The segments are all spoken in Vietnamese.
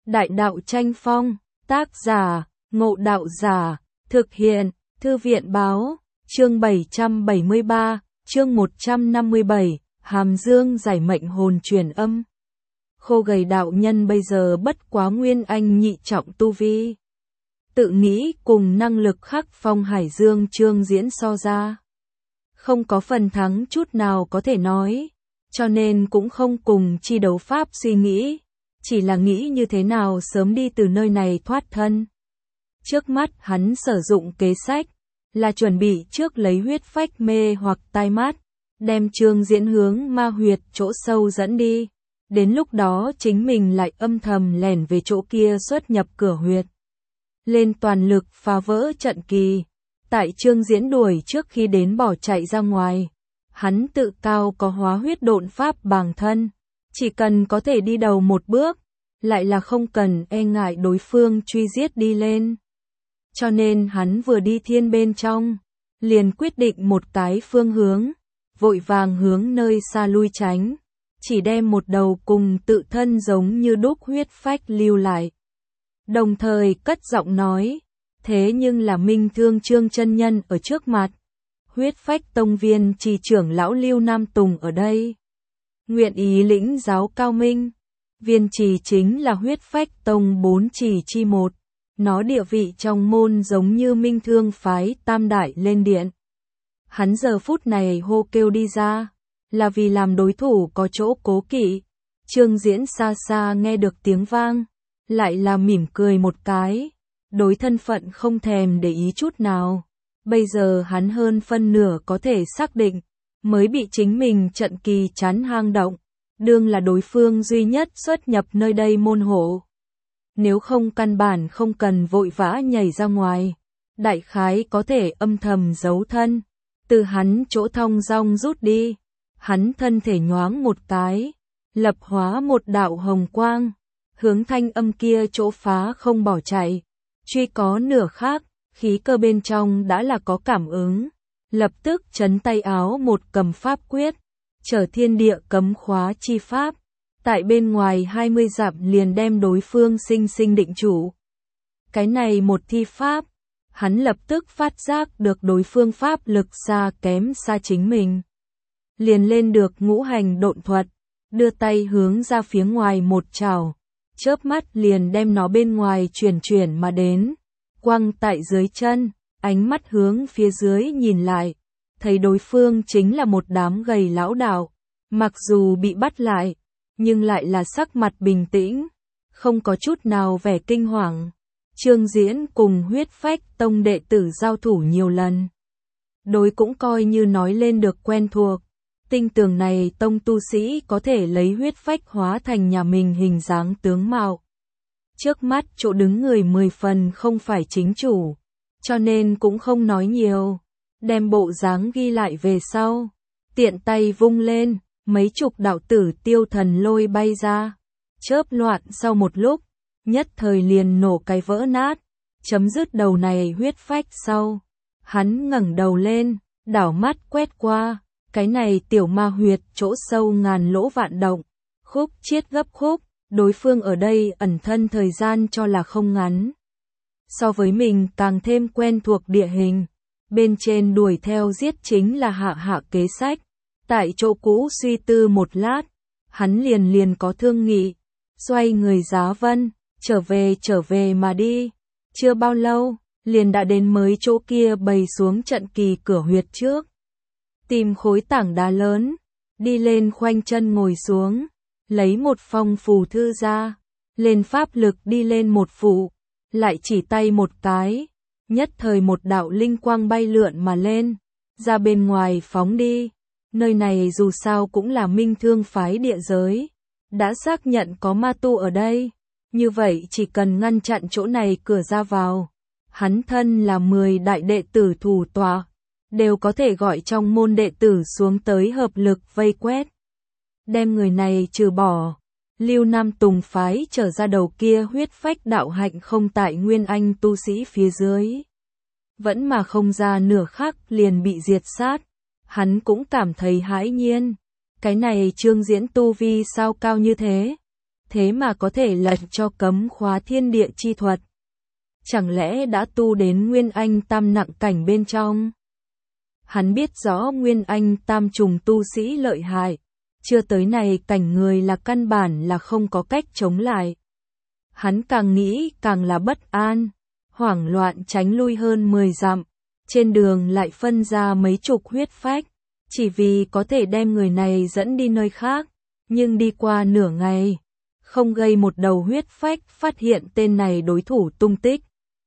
Đại đạo tranh phong, tác giả, Ngộ Đạo Giả, thực hiện, Thư viện báo, chương 773, chương 157, Hàm Dương giải mệnh hồn truyền âm. Khô gầy đạo nhân bây giờ bất quá nguyên anh nhị trọng tu vi. Tự nghĩ cùng năng lực khắc phong Hải Dương Trương Diễn so ra. Không có phần thắng chút nào có thể nói, cho nên cũng không cùng chi đấu pháp suy nghĩ, chỉ là nghĩ như thế nào sớm đi từ nơi này thoát thân. Trước mắt hắn sử dụng kế sách, là chuẩn bị trước lấy huyết phách mê hoặc tai mắt, đem Trương Diễn hướng ma huyệt chỗ sâu dẫn đi. Đến lúc đó chính mình lại âm thầm lẻn về chỗ kia xuất nhập cửa huyệt. Lên toàn lực phá vỡ trận kỳ. Tại Trương Diễn đuổi trước khi đến bỏ chạy ra ngoài. Hắn tự cao có hóa huyết độn pháp bằng thân. Chỉ cần có thể đi đầu một bước, lại là không cần e ngại đối phương truy giết đi lên. Cho nên hắn vừa đi thiên bên trong, liền quyết định một cái phương hướng, vội vàng hướng nơi xa lui tránh. Chỉ đem một đầu cùng tự thân giống như đúc huyết phách lưu lại. Đồng thời cất giọng nói, thế nhưng là Minh Thương Trương chân nhân ở trước mặt. Huyết phách tông viên trì trưởng lão Lưu Nam Tùng ở đây. Nguyện ý lĩnh giáo cao minh. Viên trì chính là huyết phách tông 4 trì chi một. Nó địa vị trong môn giống như Minh Thương phái tam đại lên điện. Hắn giờ phút này hô kêu đi ra, là vì làm đối thủ có chỗ cố kỵ. Trương Diễn xa xa nghe được tiếng vang, lại là mỉm cười một cái, đối thân phận không thèm để ý chút nào. Bây giờ hắn hơn phân nửa có thể xác định, mới bị chính mình trận kỳ chắn hang động, đương là đối phương duy nhất xuất nhập nơi đây môn hộ. Nếu không căn bản không cần vội vã nhảy ra ngoài, đại khái có thể âm thầm giấu thân, từ hắn chỗ thong dong rút đi. Hắn thân thể nhoáng một cái, lập hóa một đạo hồng quang, hướng thanh âm kia chỗ phá không bỏ chạy. Truy có nửa khác, khí cơ bên trong đã là có cảm ứng, lập tức chấn tay áo một cầm pháp quyết, trở thiên địa cấm khóa chi pháp, tại bên ngoài 20 dặm liền đem đối phương sinh sinh định chủ. Cái này một thi pháp, hắn lập tức phát giác được đối phương pháp lực xa kém xa chính mình. Liền lên được ngũ hành độn thuật, đưa tay hướng ra phía ngoài một chảo, chớp mắt liền đem nó bên ngoài chuyển mà đến, quăng tại dưới chân, ánh mắt hướng phía dưới nhìn lại, thấy đối phương chính là một đám gầy lão đạo, mặc dù bị bắt lại, nhưng lại là sắc mặt bình tĩnh, không có chút nào vẻ kinh hoàng. Trương Diễn cùng huyết phách tông đệ tử giao thủ nhiều lần, đối cũng coi như nói lên được quen thuộc. Tinh tường này tông tu sĩ có thể lấy huyết phách hóa thành nhà mình hình dáng tướng mạo. Trước mắt chỗ đứng người 10 phần không phải chính chủ, cho nên cũng không nói nhiều, đem bộ dáng ghi lại về sau. Tiện tay vung lên, mấy chục đạo tử tiêu thần lôi bay ra, chớp loạn sau một lúc, nhất thời liền nổ cái vỡ nát, chấm dứt đầu này huyết phách sau. Hắn ngẩng đầu lên, đảo mắt quét qua. Cái này tiểu ma huyệt chỗ sâu ngàn lỗ vạn động, khúc chiết gấp khúc, đối phương ở đây ẩn thân thời gian cho là không ngắn. So với mình càng thêm quen thuộc địa hình, bên trên đuổi theo giết chính là hạ kế sách. Tại chỗ cũ suy tư một lát, hắn liền có thương nghị, xoay người giá vân, trở về mà đi. Chưa bao lâu, liền đã đến mới chỗ kia bày xuống trận kỳ cửa huyệt trước. Tìm khối tảng đá lớn, đi lên khoanh chân ngồi xuống, lấy một phong phù thư ra, lên pháp lực đi lên một phụ, lại chỉ tay một cái, nhất thời một đạo linh quang bay lượn mà lên, ra bên ngoài phóng đi. Nơi này dù sao cũng là Minh Thương phái địa giới, đã xác nhận có ma tu ở đây, như vậy chỉ cần ngăn chặn chỗ này cửa ra vào, hắn thân là 10 đại đệ tử thủ tọa, đều có thể gọi trong môn đệ tử xuống tới hợp lực vây quét. Đem người này trừ bỏ, Lưu Nam Tùng phái trở ra đầu kia huyết phách đạo hạnh không tại nguyên anh tu sĩ phía dưới. Vẫn mà không ra nửa khắc liền bị diệt sát, hắn cũng cảm thấy hãi nhiên. Cái này Trương Diễn tu vi sao cao như thế? thế mà có thể lật cho cấm khóa thiên địa chi thuật. Chẳng lẽ đã tu đến Nguyên Anh Tam nặng cảnh bên trong? Hắn biết rõ Nguyên Anh Tam trùng tu sĩ lợi hại, chưa tới này cảnh người là căn bản là không có cách chống lại. Hắn càng nghĩ càng là bất an, hoảng loạn tránh lui hơn 10 dặm, trên đường lại phân ra mấy chục huyết phách, chỉ vì có thể đem người này dẫn đi nơi khác, nhưng đi qua nửa ngày, không gây một đầu huyết phách phát hiện tên này đối thủ tung tích.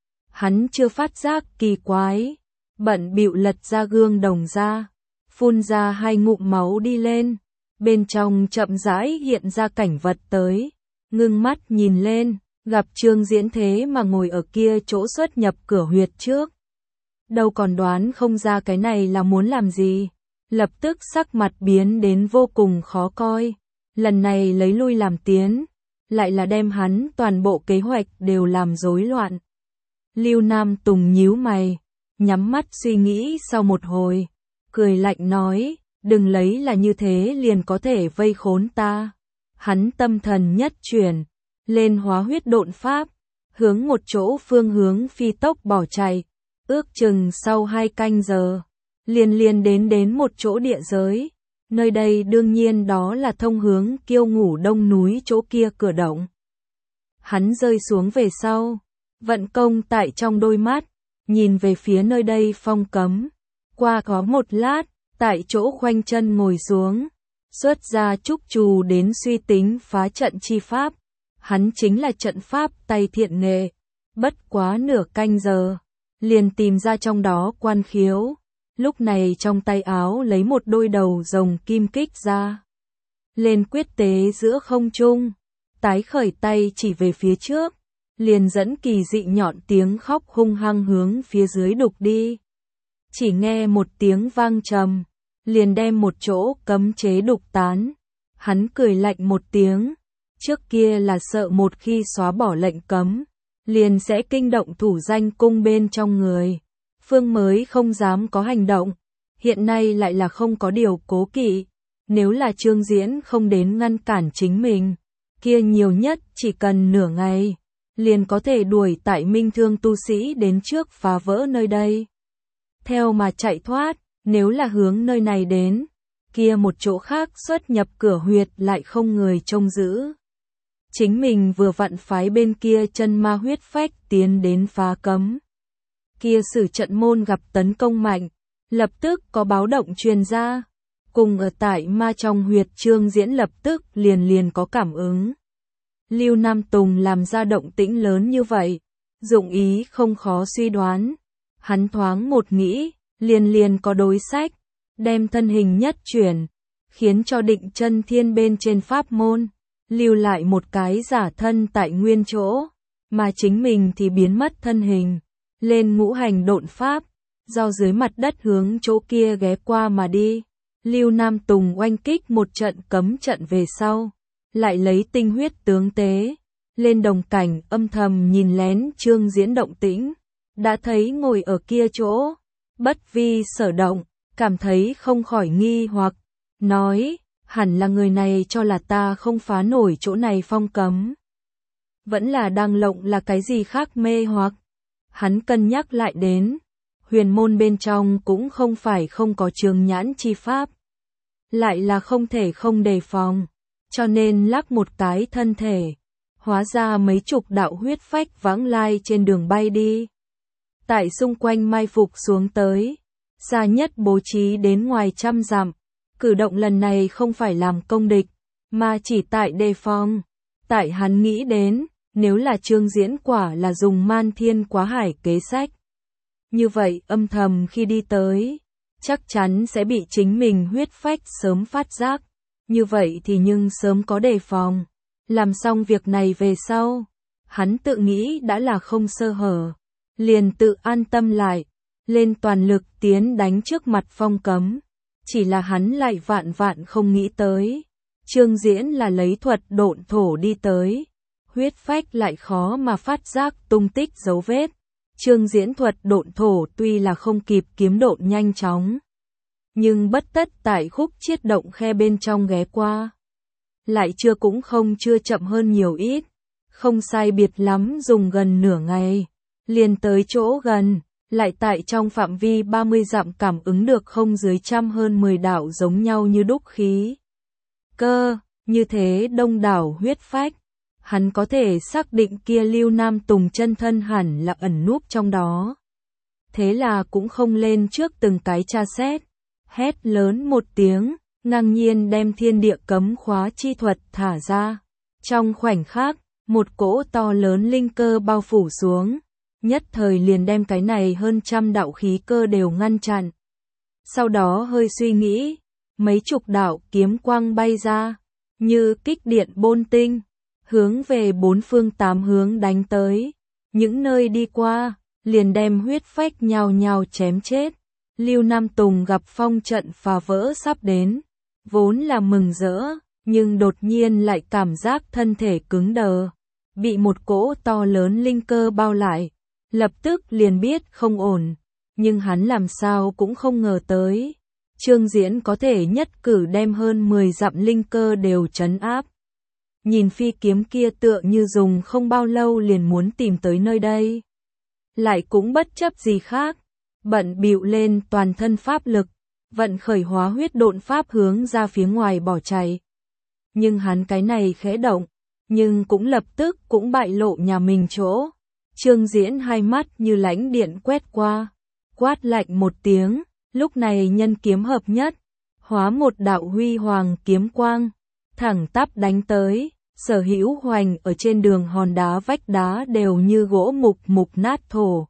Hắn chưa phát giác kỳ quái, bận bịu lật ra gương đồng ra, phun ra 2 ngụm máu đi lên, bên trong chậm rãi hiện ra cảnh vật tới, ngưng mắt nhìn lên, gặp Trương Diễn thế mà ngồi ở kia chỗ xuất nhập cửa huyệt trước. Đâu còn đoán không ra cái này là muốn làm gì, lập tức sắc mặt biến đến vô cùng khó coi, lần này lấy lui làm tiến, lại là đem hắn toàn bộ kế hoạch đều làm rối loạn. Lưu Nam Tùng nhíu mày, nhắm mắt suy nghĩ sau một hồi, cười lạnh nói, đừng lấy là như thế liền có thể vây khốn ta. Hắn tâm thần nhất chuyển, lên hóa huyết độn pháp, hướng một chỗ phương hướng phi tốc bỏ chạy, ước chừng sau 2 canh giờ, liền đến một chỗ địa giới. Nơi đây đương nhiên đó là thông hướng Kiêu Ngủ Đông núi chỗ kia cửa động. Hắn rơi xuống về sau, vận công tại trong đôi mắt, nhìn về phía nơi đây phong cấm. Qua có một lát, tại chỗ khoanh chân ngồi xuống, xuất ra trúc trù đến suy tính phá trận chi pháp. Hắn chính là trận pháp tay thiện nghệ, bất quá nửa canh giờ, liền tìm ra trong đó quan khiếu. Lúc này trong tay áo lấy một đôi đầu rồng kim kích ra, lên quyết tế giữa không trung, tái khởi tay chỉ về phía trước, liền dẫn kỳ dị nhọn tiếng khóc hung hăng hướng phía dưới đục đi. Chỉ nghe một tiếng vang trầm, liền đem một chỗ cấm chế đục tán. Hắn cười lạnh một tiếng, trước kia là sợ một khi xóa bỏ lệnh cấm, liền sẽ kinh động thủ danh cung bên trong người. Phương mới không dám có hành động, hiện nay lại là không có điều cố kỵ, nếu là Trương Diễn không đến ngăn cản chính mình, kia nhiều nhất chỉ cần nửa ngày, liền có thể đuổi tại minh thương tu sĩ đến trước phá vỡ nơi đây. Theo mà chạy thoát, nếu là hướng nơi này đến, kia một chỗ khác xuất nhập cửa huyệt lại không người trông giữ. Chính mình vừa vặn phái bên kia chân ma huyết phách tiến đến phá cấm. Kia sử trận môn gặp tấn công mạnh, lập tức có báo động truyền ra, cùng ở tại ma trong huyệt Trương Diễn lập tức liền có cảm ứng. Lưu Nam Tùng làm ra động tĩnh lớn như vậy, dụng ý không khó suy đoán. Hắn thoáng một nghĩ, liền có đối sách, đem thân hình nhất chuyển, khiến cho Định Chân Thiên bên trên pháp môn, lưu lại một cái giả thân tại nguyên chỗ, mà chính mình thì biến mất thân hình, lên ngũ hành độn pháp, do dưới mặt đất hướng chỗ kia ghé qua mà đi. Lưu Nam Tùng oanh kích một trận cấm trận về sau, lại lấy tinh huyết tướng tế, lên đồng cảnh âm thầm nhìn lén Trương Diễn động tĩnh, đã thấy ngồi ở kia chỗ, bất vi sở động, cảm thấy không khỏi nghi hoặc, nói, hẳn là người này cho là ta không phá nổi chỗ này phong cấm. Vẫn là đang lộng là cái gì khác mê hoặc. Hắn cân nhắc lại đến, huyền môn bên trong cũng không phải không có trường nhãn chi pháp, lại là không thể không đề phòng, cho nên lắc một cái thân thể, hóa ra mấy chục đạo huyết phách vãng lai trên đường bay đi. Tại xung quanh mai phục xuống tới, xa nhất bố trí đến ngoài 100 dặm, cử động lần này không phải làm công địch, mà chỉ tại đề phòng. Tại hắn nghĩ đến, nếu là Trương Diễn quả là dùng man thiên quá hải kế sách, như vậy âm thầm khi đi tới, chắc chắn sẽ bị chính mình huyết phách sớm phát giác, như vậy thì nhưng sớm có đề phòng. Làm xong việc này về sau, hắn tự nghĩ đã là không sơ hở, liền tự an tâm lại, lên toàn lực tiến đánh trước mặt phong cấm. Chỉ là hắn lại vạn không nghĩ tới, Trương Diễn là lấy thuật độn thổ đi tới, huyết phách lại khó mà phát giác tung tích dấu vết. Trương Diễn thuật độn thổ tuy là không kịp kiếm độn nhanh chóng, nhưng bất tất tại khúc chiết động khe bên trong ghé qua, lại cũng chưa chậm hơn nhiều ít, không sai biệt lắm dùng gần nửa ngày, liền tới chỗ gần, lại tại trong phạm vi 30 dặm cảm ứng được không dưới hơn 10 đạo giống nhau như đúc khí. Cơ, như thế đông đảo huyết phách, hắn có thể xác định kia Lưu Nam Tùng chân thân hẳn là ẩn núp trong đó. Thế là cũng không lên trước từng cái tra xét, hét lớn một tiếng, ngang nhiên đem thiên địa cấm khóa chi thuật thả ra. Trong khoảnh khắc, một cỗ to lớn linh cơ bao phủ xuống, nhất thời liền đem cái này hơn trăm đạo khí cơ đều ngăn chặn. Sau đó hơi suy nghĩ, mấy chục đạo kiếm quang bay ra, như kích điện bôn tinh, hướng về bốn phương tám hướng đánh tới. Những nơi đi qua, liền đem huyết phách nhào nhào chém chết. Lưu Nam Tùng gặp phong trận phá vỡ sắp đến, vốn là mừng rỡ, nhưng đột nhiên lại cảm giác thân thể cứng đờ, bị một cỗ to lớn linh cơ bao lại, lập tức liền biết không ổn, nhưng hắn làm sao cũng không ngờ tới. Trương Diễn có thể nhất cử đem hơn 10 dặm linh cơ đều trấn áp. Nhìn phi kiếm kia tựa như dùng không bao lâu liền muốn tìm tới nơi đây. Lại cũng bất chấp gì khác, bận bịu lên toàn thân pháp lực, vận khởi hóa huyết độn pháp hướng ra phía ngoài bỏ chạy. Nhưng hắn cái này khẽ động, nhưng cũng lập tức cũng bại lộ nhà mình chỗ. Trương Diễn hai mắt như lãnh điện quét qua, quát lạnh một tiếng, lúc này nhân kiếm hợp nhất, hóa một đạo huy hoàng kiếm quang, thẳng tắp đánh tới, sở hữu hoành ở trên đường hòn đá vách đá đều như gỗ mục nát thổ.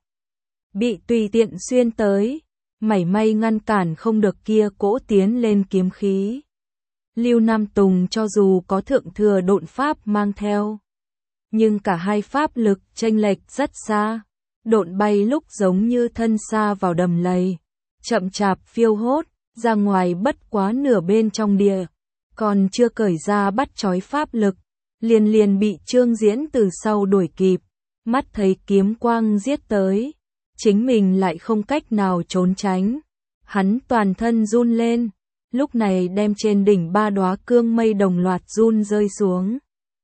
Bị tùy tiện xuyên tới, mảy may ngăn cản không được kia cỗ tiến lên kiếm khí. Lưu Nam Tùng cho dù có thượng thừa độn pháp mang theo, nhưng cả hai pháp lực chênh lệch rất xa, độn bay lúc giống như thân xa vào đầm lầy, chậm chạp phiêu hốt, ra ngoài bất quá nửa bên trong địa, còn chưa cởi ra bắt trói pháp lực, liền bị Trương Diễn từ sau đuổi kịp, mắt thấy kiếm quang giết tới, chính mình lại không cách nào trốn tránh, hắn toàn thân run lên, lúc này đem trên đỉnh 3 đóa cương mây đồng loạt run rơi xuống,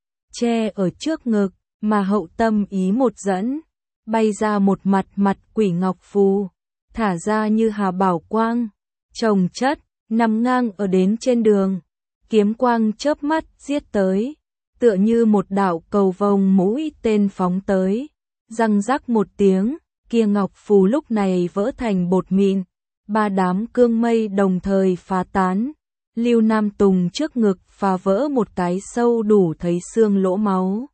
che ở trước ngực, mà hậu tâm ý một dẫn, bay ra một mặt quỷ ngọc phù, thả ra như hà bảo quang, chồng chất, nằm ngang ở đến trên đường, kiếm quang chớp mắt giết tới, tựa như một đạo cầu vồng mũi tên phóng tới, răng rắc một tiếng, kia ngọc phù lúc này vỡ thành bột mịn, 3 đám cương mây đồng thời phá tán. Lưu Nam Tùng trước ngực phá vỡ một cái sâu đủ thấy xương lỗ máu,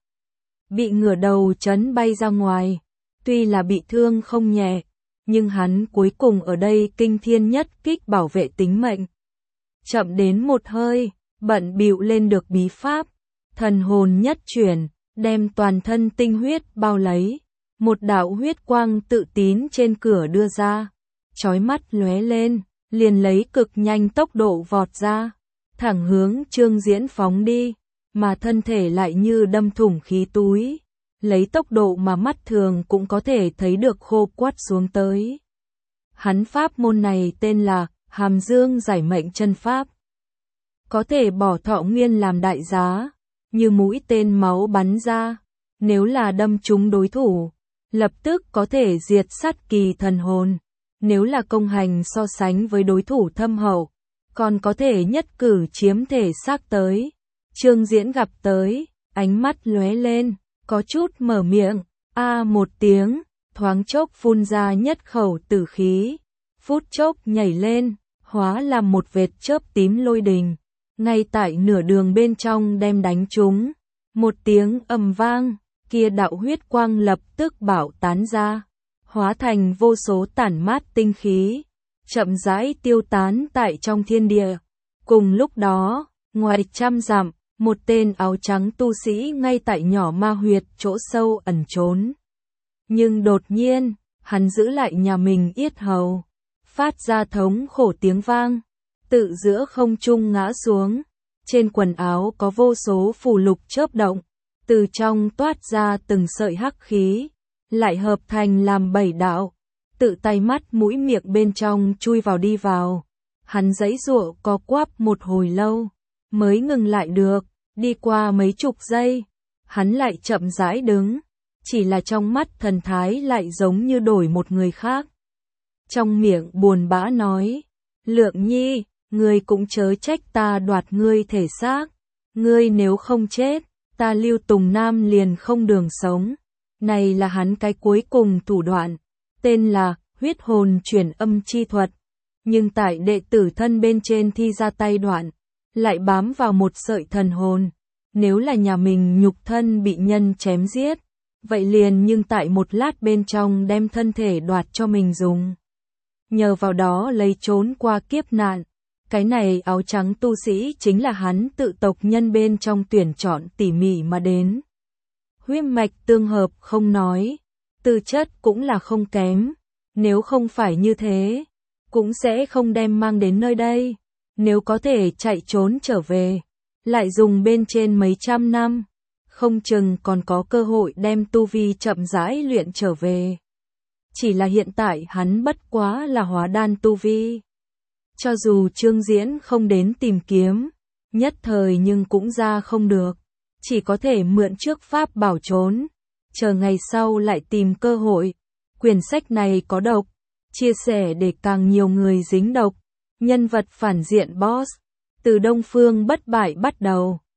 bị ngửa đầu chấn bay ra ngoài, tuy là bị thương không nhẹ, nhưng hắn cuối cùng ở đây kinh thiên nhất kích bảo vệ tính mệnh. Chậm đến một hơi, bận bịu lên được bí pháp, thần hồn nhất chuyển, đem toàn thân tinh huyết bao lấy, một đạo huyết quang tự tín trên cửa đưa ra, chói mắt lóe lên, liền lấy cực nhanh tốc độ vọt ra, thẳng hướng Trương Diễn phóng đi, mà thân thể lại như đâm thủng khí túi, lấy tốc độ mà mắt thường cũng có thể thấy được khô quắt xuống tới. Hắn pháp môn này tên là Hàm Dương Giải Mệnh Chân Pháp, có thể bỏ thọ nguyên làm đại giá, như mũi tên máu bắn ra, nếu là đâm trúng đối thủ, lập tức có thể diệt sát kỳ thần hồn. Nếu là công hành so sánh với đối thủ thâm hậu, còn có thể nhất cử chiếm thể xác tới. Trương Diễn gặp tới, ánh mắt lóe lên, có chút mở miệng, một tiếng, thoáng chốc phun ra nhất khẩu tử khí, phút chốc nhảy lên, hóa làm một vệt chớp tím lôi đình, ngay tại nửa đường bên trong đem đánh trúng. Một tiếng ầm vang, kia đạo huyết quang lập tức bạo tán ra, hóa thành vô số tản mát tinh khí, chậm rãi tiêu tán tại trong thiên địa. Cùng lúc đó, ngoài trăm dặm, một tên áo trắng tu sĩ ngay tại nhỏ ma huyệt chỗ sâu ẩn trốn. Nhưng đột nhiên, hắn giữ lại nhà mình yết hầu, phát ra thống khổ tiếng vang, tự giữa không trung ngã xuống, trên quần áo có vô số phù lục chớp động, từ trong toát ra từng sợi hắc khí, lại hợp thành làm 7 đạo, tự tay mắt mũi miệng bên trong chui vào đi vào. Hắn giãy giụa co quắp một hồi lâu, mới ngừng lại được, Đi qua mấy chục giây, hắn lại chậm rãi đứng, chỉ là trong mắt thần thái lại giống như đổi một người khác. Trong miệng buồn bã nói, Lượng Nhi, ngươi cũng chớ trách ta đoạt ngươi thể xác, ngươi nếu không chết, ta Lưu Tùng Nam liền không đường sống. Này là hắn cái cuối cùng thủ đoạn, tên là huyết hồn chuyển âm chi thuật, nhưng tại đệ tử thân bên trên thi ra tay đoạn, lại bám vào một sợi thần hồn. Nếu là nhà mình nhục thân bị nhân chém giết, vậy liền nhưng tại một lát bên trong đem thân thể đoạt cho mình dùng. Nhờ vào đó lấy trốn qua kiếp nạn. Cái này áo trắng tu sĩ chính là hắn tự tộc nhân bên trong tuyển chọn tỉ mỉ mà đến. Huyết mạch tương hợp không nói, tư chất cũng là không kém, nếu không phải như thế, cũng sẽ không đem mang đến nơi đây. Nếu có thể chạy trốn trở về, lại dùng bên trên mấy trăm năm, không chừng còn có cơ hội đem tu vi chậm rãi luyện trở về. Chỉ là hiện tại hắn bất quá là hóa đan tu vi. Cho dù Trương Diễn không đến tìm kiếm, nhất thời nhưng cũng ra không được, chỉ có thể mượn trước pháp bảo trốn, chờ ngày sau lại tìm cơ hội. Quyển sách này có độc, chia sẻ để càng nhiều người dính độc. Nhân vật phản diện boss, từ Đông Phương Bất Bại bắt đầu.